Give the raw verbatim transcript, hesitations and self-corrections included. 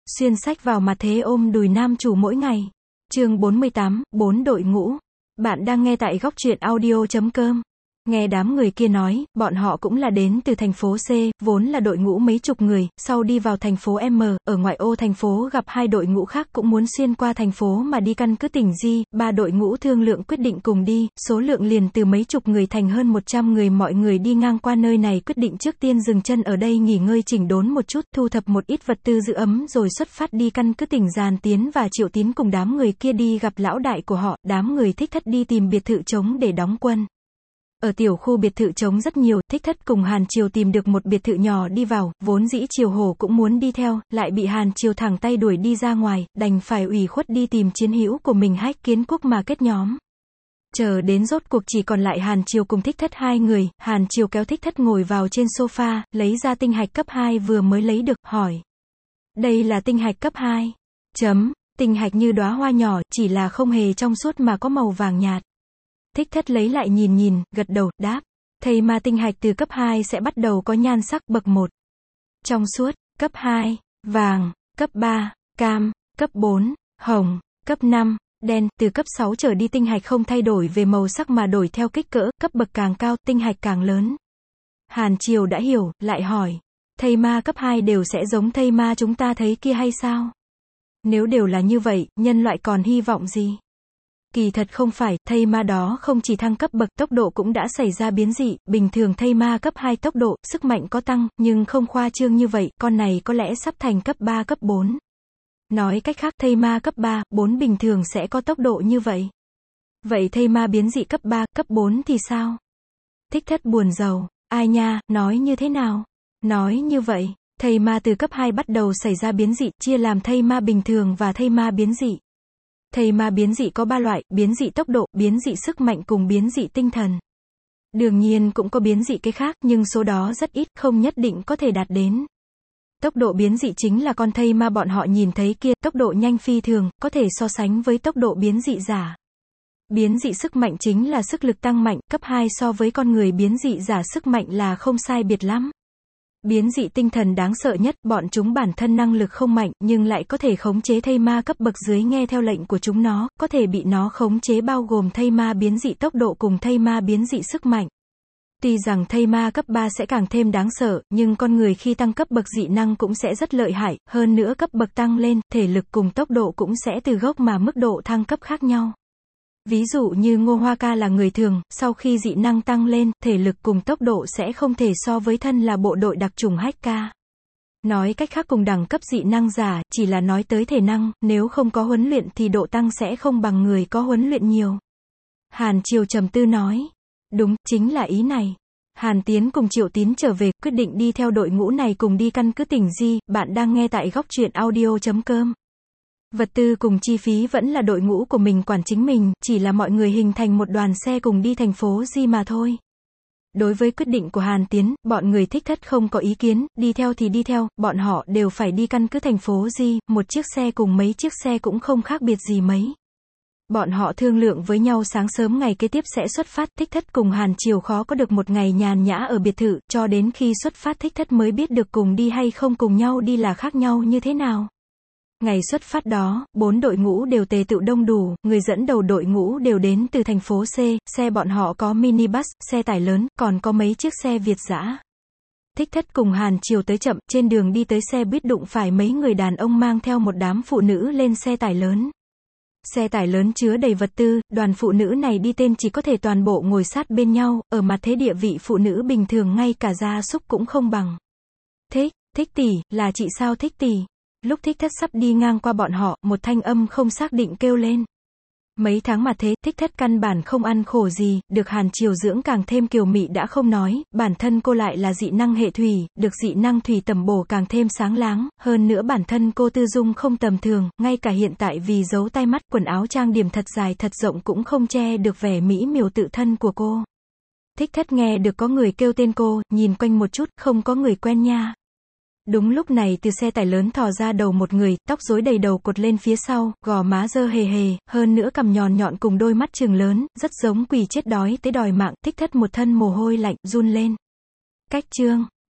Xuyên sách vào mặt thế ôm đùi nam chủ mỗi ngày. Chương bốn mươi tám, bốn đội ngũ. Bạn đang nghe tại góc truyện audio chấm com. Nghe đám người kia nói, bọn họ cũng là đến từ thành phố C, vốn là đội ngũ mấy chục người, sau đi vào thành phố M, ở ngoại ô thành phố gặp hai đội ngũ khác cũng muốn xuyên qua thành phố mà đi căn cứ tỉnh G, ba đội ngũ thương lượng quyết định cùng đi, số lượng liền từ mấy chục người thành hơn một trăm người. Mọi người đi ngang qua nơi này quyết định trước tiên dừng chân ở đây nghỉ ngơi chỉnh đốn một chút, thu thập một ít vật tư giữ ấm rồi xuất phát đi căn cứ tỉnh. Giàn Tiến và Triệu Tín cùng đám người kia đi gặp lão đại của họ, đám người Thích Thất đi tìm biệt thự trống để đóng quân. Ở tiểu khu biệt thự trống rất nhiều, Thích Thất cùng Hàn Triều tìm được một biệt thự nhỏ đi vào, vốn dĩ Triều Hổ cũng muốn đi theo, lại bị Hàn Triều thẳng tay đuổi đi ra ngoài, đành phải ủy khuất đi tìm chiến hữu của mình Hách Kiến Quốc mà kết nhóm. Chờ đến rốt cuộc chỉ còn lại Hàn Triều cùng Thích Thất hai người, Hàn Triều kéo Thích Thất ngồi vào trên sofa, lấy ra tinh hạch cấp hai vừa mới lấy được, hỏi. Đây là tinh hạch cấp hai. Chấm, tinh hạch như đóa hoa nhỏ, chỉ là không hề trong suốt mà có màu vàng nhạt. Thích Thất lấy lại nhìn nhìn, gật đầu, đáp. Thầy mà tinh hạch từ cấp hai sẽ bắt đầu có nhan sắc bậc một. Trong suốt, cấp hai, vàng, cấp ba, cam, cấp bốn, hồng, cấp năm, đen, từ cấp sáu trở đi tinh hạch không thay đổi về màu sắc mà đổi theo kích cỡ, cấp bậc càng cao, tinh hạch càng lớn. Hàn Triều đã hiểu, lại hỏi. Thầy ma cấp hai đều sẽ giống thầy ma chúng ta thấy kia hay sao? Nếu đều là như vậy, nhân loại còn hy vọng gì? Kỳ thật không phải, thây ma đó không chỉ thăng cấp bậc, tốc độ cũng đã xảy ra biến dị, bình thường thây ma cấp hai tốc độ, sức mạnh có tăng, nhưng không khoa trương như vậy, con này có lẽ sắp thành cấp ba cấp bốn. Nói cách khác, thây ma cấp ba, bốn bình thường sẽ có tốc độ như vậy. Vậy thây ma biến dị cấp ba, cấp bốn thì sao? Thích Thất buồn rầu, ai nha, nói như thế nào? Nói như vậy, thây ma từ cấp hai bắt đầu xảy ra biến dị, chia làm thây ma bình thường và thây ma biến dị. Thầy ma biến dị có ba loại, biến dị tốc độ, biến dị sức mạnh cùng biến dị tinh thần. Đương nhiên cũng có biến dị cái khác, nhưng số đó rất ít, không nhất định có thể đạt đến. Tốc độ biến dị chính là con thây ma bọn họ nhìn thấy kia, tốc độ nhanh phi thường, có thể so sánh với tốc độ biến dị giả. Biến dị sức mạnh chính là sức lực tăng mạnh, cấp hai so với con người biến dị giả sức mạnh là không sai biệt lắm. Biến dị tinh thần đáng sợ nhất, bọn chúng bản thân năng lực không mạnh, nhưng lại có thể khống chế thây ma cấp bậc dưới nghe theo lệnh của chúng nó, có thể bị nó khống chế bao gồm thây ma biến dị tốc độ cùng thây ma biến dị sức mạnh. Tuy rằng thây ma cấp ba sẽ càng thêm đáng sợ, nhưng con người khi tăng cấp bậc dị năng cũng sẽ rất lợi hại, hơn nữa cấp bậc tăng lên, thể lực cùng tốc độ cũng sẽ từ gốc mà mức độ thăng cấp khác nhau. Ví dụ như Ngô Hoa Ca là người thường, sau khi dị năng tăng lên, thể lực cùng tốc độ sẽ không thể so với thân là bộ đội đặc chủng Hách Ca. Nói cách khác cùng đẳng cấp dị năng giả, chỉ là nói tới thể năng, nếu không có huấn luyện thì độ tăng sẽ không bằng người có huấn luyện nhiều. Hàn Triều trầm tư nói. Đúng, chính là ý này. Hàn Tiến cùng Triệu Tín trở về, quyết định đi theo đội ngũ này cùng đi căn cứ tỉnh G. Bạn đang nghe tại góc truyện audio chấm com. Vật tư cùng chi phí vẫn là đội ngũ của mình quản chính mình, chỉ là mọi người hình thành một đoàn xe cùng đi thành phố G mà thôi. Đối với quyết định của Hàn Tiến, bọn người Thích Thất không có ý kiến, đi theo thì đi theo, bọn họ đều phải đi căn cứ thành phố G, một chiếc xe cùng mấy chiếc xe cũng không khác biệt gì mấy. Bọn họ thương lượng với nhau sáng sớm ngày kế tiếp sẽ xuất phát, Thích Thất cùng Hàn Triều khó có được một ngày nhàn nhã ở biệt thự, cho đến khi xuất phát Thích Thất mới biết được cùng đi hay không cùng nhau đi là khác nhau như thế nào. Ngày xuất phát đó, bốn đội ngũ đều tề tựu đông đủ, người dẫn đầu đội ngũ đều đến từ thành phố C, xe bọn họ có minibus, xe tải lớn, còn có mấy chiếc xe Việt dã. Thích Thất cùng Hàn Triều tới chậm, trên đường đi tới xe buýt đụng phải mấy người đàn ông mang theo một đám phụ nữ lên xe tải lớn. Xe tải lớn chứa đầy vật tư, đoàn phụ nữ này đi tên chỉ có thể toàn bộ ngồi sát bên nhau, ở mặt thế địa vị phụ nữ bình thường ngay cả gia súc cũng không bằng. Thích, Thích tỷ, là chị sao Thích tỷ? Lúc Thích Thất sắp đi ngang qua bọn họ, một thanh âm không xác định kêu lên. Mấy tháng mà thế, Thích Thất căn bản không ăn khổ gì, được Hàn Triều dưỡng càng thêm kiều mị đã không nói, bản thân cô lại là dị năng hệ thủy, được dị năng thủy tầm bổ càng thêm sáng láng, hơn nữa bản thân cô tư dung không tầm thường, ngay cả hiện tại vì giấu tai mắt, quần áo trang điểm thật dài thật rộng cũng không che được vẻ mỹ miều tự thân của cô. Thích Thất nghe được có người kêu tên cô, nhìn quanh một chút, không có người quen nha. Đúng lúc này từ xe tải lớn thò ra đầu một người, tóc rối đầy đầu cột lên phía sau, gò má dơ hề hề, hơn nữa cằm nhọn nhọn cùng đôi mắt trừng lớn, rất giống quỷ chết đói tới đòi mạng. Thích Thất một thân mồ hôi lạnh, run lên. Cách chương